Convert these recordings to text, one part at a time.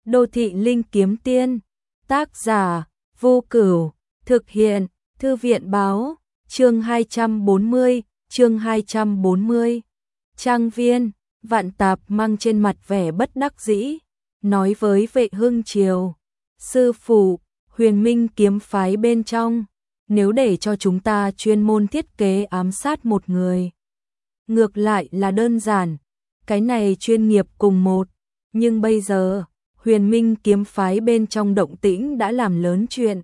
Đô thị linh kiếm tiên, tác giả, Vô Cửu, thực hiện, Thư viện báo, chương 240, Trang viên, Vạn Tạp mang trên mặt vẻ bất đắc dĩ, nói với Vệ Hưng Triều, sư phụ, Huyền Minh kiếm phái bên trong, nếu để cho chúng ta chuyên môn thiết kế ám sát một người. Ngược lại là đơn giản, cái này chuyên nghiệp cùng một, nhưng bây giờ, Huyền Minh kiếm phái bên trong động tĩnh đã làm lớn chuyện.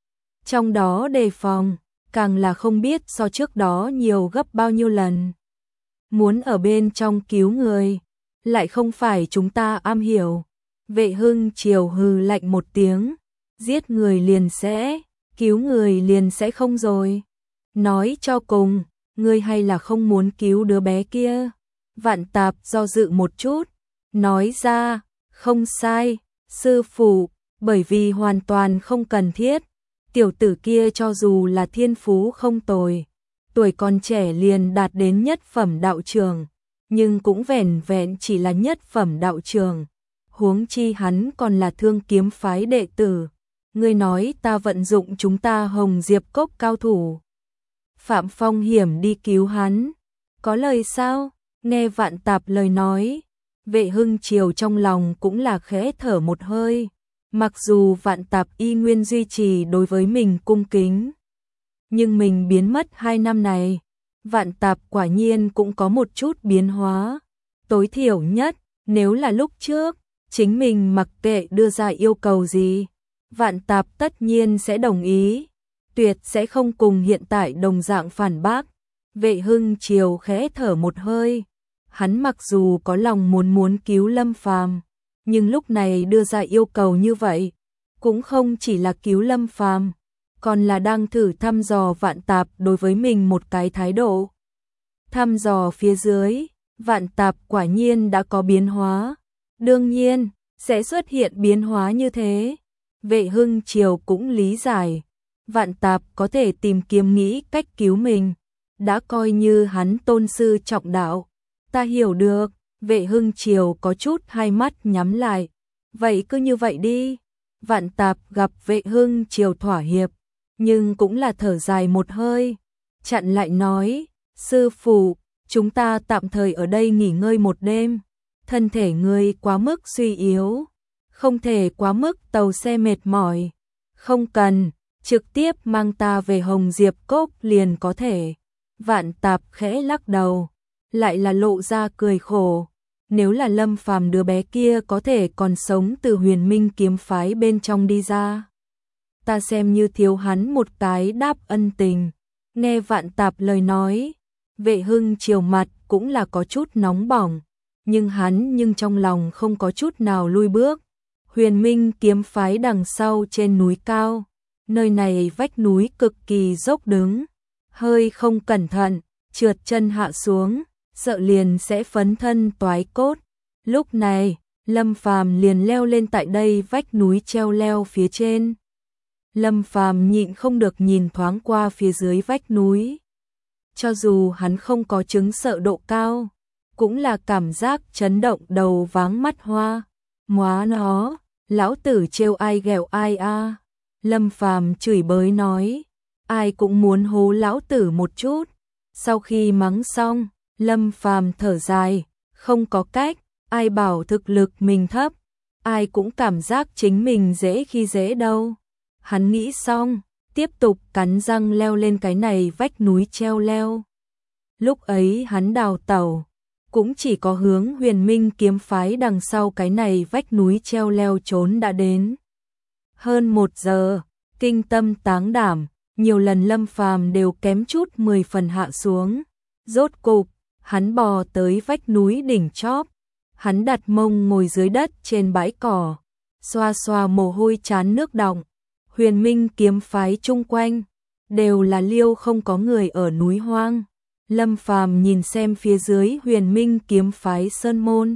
Trong đó đề phòng, càng là không biết so trước đó nhiều gấp bao nhiêu lần. Muốn ở bên trong cứu người, lại không phải chúng ta am hiểu. Vệ Hưng Triều hừ lạnh một tiếng, giết người liền sẽ, cứu người liền sẽ không rồi. Nói cho cùng, ngươi hay là không muốn cứu đứa bé kia? Vạn Tạp do dự một chút, nói ra, không sai, sư phụ, bởi vì hoàn toàn không cần thiết. Tiểu tử kia cho dù là thiên phú không tồi, tuổi còn trẻ liền đạt đến nhất phẩm đạo trường, nhưng cũng vẻn vẹn chỉ là nhất phẩm đạo trường. Huống chi hắn còn là Thương kiếm phái đệ tử. Ngươi nói ta vận dụng chúng ta Hồng Diệp Cốc cao thủ Phạm Phong hiểm đi cứu hắn, có lời sao? Nghe Vạn Tạp lời nói, Vệ Hưng Triều trong lòng cũng là khẽ thở một hơi. Mặc dù Vạn Tạp y nguyên duy trì đối với mình cung kính, nhưng mình biến mất 2 năm này, Vạn Tạp quả nhiên cũng có một chút biến hóa. Tối thiểu nhất, nếu là lúc trước, chính mình mặc kệ đưa ra yêu cầu gì, Vạn Tạp tất nhiên sẽ đồng ý, tuyệt sẽ không cùng hiện tại đồng dạng phản bác. Vệ Hưng Triều khẽ thở một hơi, hắn mặc dù có lòng muốn cứu Lâm Phàm, nhưng lúc này đưa ra yêu cầu như vậy, cũng không chỉ là cứu Lâm Phàm, còn là đang thử thăm dò Vạn Tạp đối với mình một cái thái độ. Thăm dò phía dưới, Vạn Tạp quả nhiên đã có biến hóa, đương nhiên, sẽ xuất hiện biến hóa như thế. Vệ Hưng Triều cũng lý giải, Vạn Tạp có thể tìm kiếm nghĩ cách cứu mình, đã coi như hắn tôn sư trọng đạo. Ta hiểu được. Vệ Hưng Triều có chút hai mắt nhắm lại. Vậy cứ như vậy đi. Vạn Tạp gặp Vệ Hưng Triều thỏa hiệp, nhưng cũng là thở dài một hơi, chặn lại nói, sư phụ, chúng ta tạm thời ở đây nghỉ ngơi một đêm. Thân thể ngươi quá mức suy yếu, không thể quá mức tàu xe mệt mỏi. Không cần, trực tiếp mang ta về Hồng Diệp Cốc liền có thể. Vạn Tạp khẽ lắc đầu, lại là lộ ra cười khổ. Nếu là Lâm Phàm đứa bé kia có thể còn sống từ Huyền Minh kiếm phái bên trong đi ra, ta xem như thiếu hắn một cái đáp ân tình. Nghe Vạn Tạp lời nói, Vệ Hưng Triều mặt cũng là có chút nóng bỏng, nhưng trong lòng không có chút nào lui bước. Huyền Minh kiếm phái đằng sau trên núi cao, nơi này vách núi cực kỳ dốc đứng, hơi không cẩn thận, trượt chân hạ xuống, sợ liền sẽ phấn thân toái cốt. Lúc này, Lâm Phàm liền leo lên tại đây vách núi treo leo phía trên. Lâm Phàm nhịn không được nhìn thoáng qua phía dưới vách núi. Cho dù hắn không có chứng sợ độ cao, cũng là cảm giác chấn động đầu váng mắt hoa. Móa nó, lão tử trêu ai ghẹo ai a. Lâm Phàm chửi bới nói, ai cũng muốn hố lão tử một chút. Sau khi mắng xong, Lâm Phàm thở dài, không có cách, ai bảo thực lực mình thấp, ai cũng cảm giác chính mình dễ khi dễ đâu. Hắn nghĩ xong, tiếp tục cắn răng leo lên cái này vách núi treo leo. Lúc ấy hắn đào tẩu, cũng chỉ có hướng Huyền Minh kiếm phái đằng sau cái này vách núi treo leo trốn đã đến. Hơn 1 giờ, kinh tâm táng đảm, nhiều lần Lâm Phàm đều kém chút 10 phần hạ xuống. Rốt cục, hắn bò tới vách núi đỉnh chóp, hắn đặt mông ngồi dưới đất trên bãi cỏ, xoa xoa mồ hôi trán nước đọng. Huyền Minh kiếm phái chung quanh đều là liêu không có người ở núi hoang. Lâm Phàm nhìn xem phía dưới Huyền Minh kiếm phái sơn môn,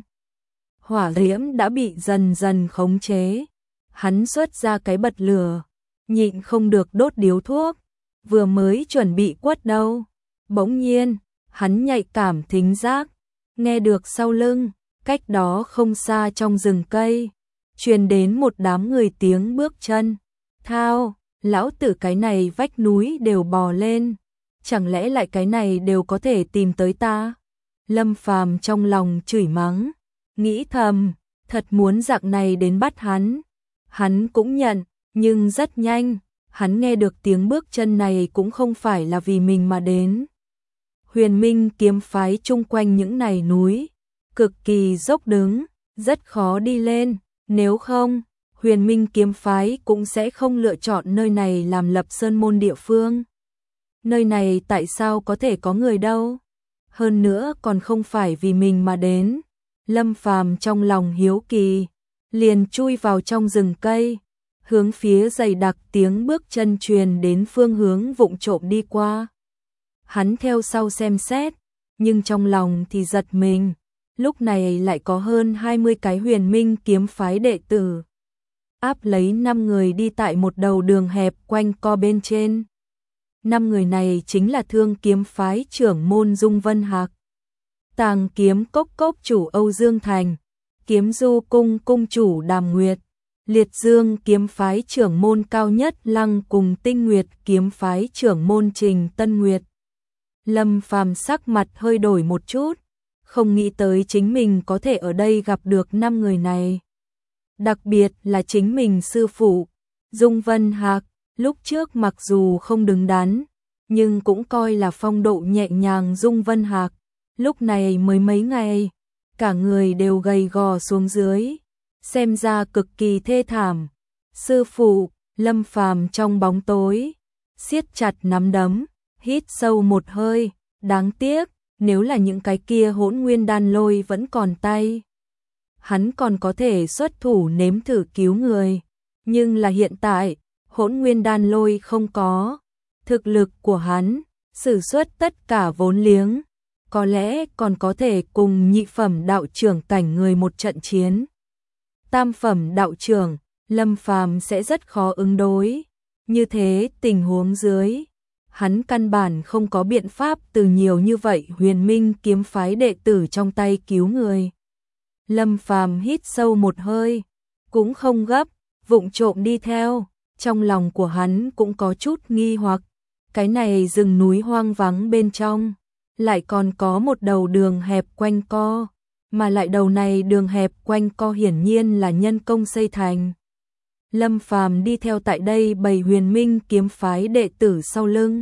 hỏa diễm đã bị dần dần khống chế. Hắn xuất ra cái bật lửa, nhịn không được đốt điếu thuốc, vừa mới chuẩn bị quất đâu, bỗng nhiên hắn nhạy cảm thính giác, nghe được sau lưng, cách đó không xa trong rừng cây, truyền đến một đám người tiếng bước chân. Thao, lão tử cái này vách núi đều bò lên, chẳng lẽ lại cái này đều có thể tìm tới ta? Lâm Phàm trong lòng chửi mắng, nghĩ thầm, thật muốn dạng này đến bắt hắn. Hắn cũng nhận, nhưng rất nhanh, hắn nghe được tiếng bước chân này cũng không phải là vì mình mà đến. Huyền Minh kiếm phái chung quanh những này núi, cực kỳ dốc đứng, rất khó đi lên, nếu không, Huyền Minh kiếm phái cũng sẽ không lựa chọn nơi này làm lập sơn môn địa phương. Nơi này tại sao có thể có người đâu? Hơn nữa còn không phải vì mình mà đến. Lâm Phàm trong lòng hiếu kỳ, liền chui vào trong rừng cây, hướng phía dày đặc tiếng bước chân truyền đến phương hướng vụng trộm đi qua. Hắn theo sau xem xét, nhưng trong lòng thì giật mình, lúc này lại có hơn 20 cái Huyền Minh kiếm phái đệ tử. Áp lấy 5 người đi tại một đầu đường hẹp quanh co bên trên. 5 người này chính là Thương kiếm phái trưởng môn Dung Vân Hạc, Tàng kiếm cốc cốc chủ Âu Dương Thành, Kiếm Du cung cung chủ Đàm Nguyệt, Liệt Dương kiếm phái trưởng môn Cao Nhất Lăng cùng Tinh Nguyệt kiếm phái trưởng môn Trình Tân Nguyệt. Lâm Phàm sắc mặt hơi đổi một chút, không nghĩ tới chính mình có thể ở đây gặp được 5 người này. Đặc biệt là chính mình sư phụ, Dung Vân Hạc, lúc trước mặc dù không đứng đắn, nhưng cũng coi là phong độ nhẹ nhàng Dung Vân Hạc. Lúc này mới mấy ngày, cả người đều gầy gò xuống dưới, xem ra cực kỳ thê thảm. Sư phụ, Lâm Phàm trong bóng tối, siết chặt nắm đấm, hít sâu một hơi, đáng tiếc, nếu là những cái kia Hỗn Nguyên đan lôi vẫn còn tay, hắn còn có thể xuất thủ nếm thử cứu người, nhưng là hiện tại, Hỗn Nguyên đan lôi không có, thực lực của hắn, sử xuất tất cả vốn liếng, có lẽ còn có thể cùng nhị phẩm đạo trưởng cảnh người một trận chiến. Tam phẩm đạo trưởng, Lâm Phàm sẽ rất khó ứng đối. Như thế tình huống dưới, hắn căn bản không có biện pháp từ nhiều như vậy Huyền Minh kiếm phái đệ tử trong tay cứu người. Lâm Phàm hít sâu một hơi, cũng không gấp, vụng trộm đi theo, trong lòng của hắn cũng có chút nghi hoặc, cái này rừng núi hoang vắng bên trong, lại còn có một đầu đường hẹp quanh co, mà lại đầu này đường hẹp quanh co hiển nhiên là nhân công xây thành. Lâm Phàm đi theo tại đây bầy Huyền Minh kiếm phái đệ tử sau lưng.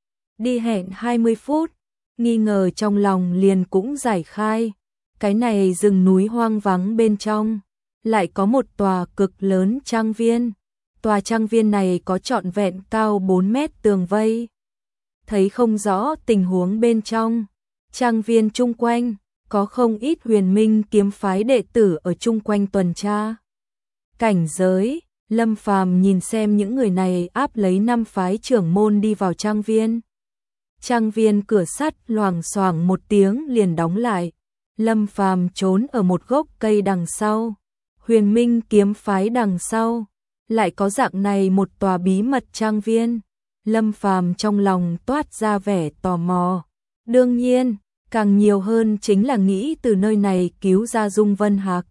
Đi hẹn 20 phút, nghi ngờ trong lòng liền cũng giải khai, cái này rừng núi hoang vắng bên trong, lại có một tòa cực lớn trang viên. Tòa trang viên này có trọn vẹn cao 4 mét tường vây. Thấy không rõ tình huống bên trong, trang viên chung quanh, có không ít Huyền Minh kiếm phái đệ tử ở chung quanh tuần tra. Cảnh giới, Lâm Phàm nhìn xem những người này áp lấy 5 phái trưởng môn đi vào trang viên. Trang viên cửa sắt loảng xoảng một tiếng liền đóng lại. Lâm Phàm trốn ở một gốc cây đằng sau. Huyền Minh kiếm phái đằng sau, lại có dạng này một tòa bí mật trang viên. Lâm Phàm trong lòng toát ra vẻ tò mò. Đương nhiên, càng nhiều hơn chính là nghĩ từ nơi này cứu ra Dung Vân Hạc.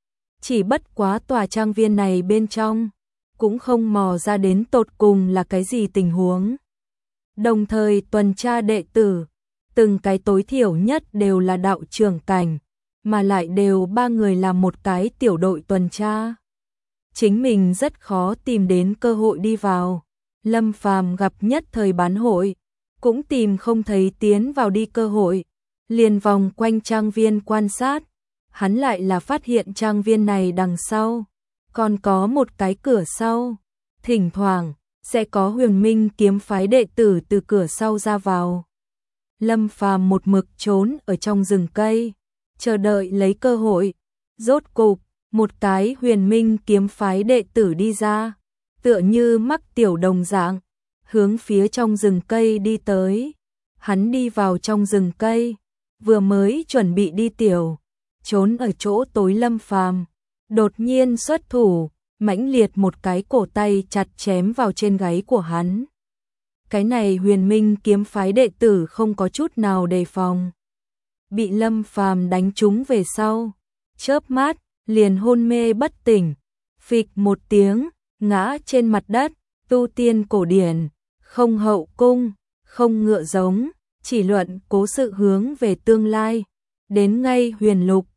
Chỉ bất quá tòa trang viên này bên trong, cũng không mò ra đến tột cùng là cái gì tình huống. Đồng thời tuần tra đệ tử, từng cái tối thiểu nhất đều là đạo trưởng cảnh, mà lại đều 3 người làm một cái tiểu đội tuần tra. Chính mình rất khó tìm đến cơ hội đi vào. Lâm Phàm gặp nhất thời bán hội, cũng tìm không thấy tiến vào đi cơ hội, liền vòng quanh trang viên quan sát, hắn lại là phát hiện trang viên này đằng sau, còn có một cái cửa sau, thỉnh thoảng sẽ có Huyền Minh kiếm phái đệ tử từ cửa sau ra vào. Lâm Phàm một mực trốn ở trong rừng cây, chờ đợi lấy cơ hội, rốt cục, một cái Huyền Minh kiếm phái đệ tử đi ra, tựa như mắc tiểu đồng dạng, hướng phía trong rừng cây đi tới. Hắn đi vào trong rừng cây, vừa mới chuẩn bị đi tiểu, trốn ở chỗ tối Lâm Phàm đột nhiên xuất thủ, mãnh liệt một cái cổ tay chặt chém vào trên gáy của hắn. Cái này Huyền Minh kiếm phái đệ tử không có chút nào đề phòng, bị Lâm Phàm đánh trúng về sau, chớp mắt liền hôn mê bất tỉnh. phịch một tiếng, ngã trên mặt đất. Tu tiên cổ điển, không hậu cung, không ngựa giống, chỉ luận cố sự hướng về tương lai. Đến ngay huyền lục,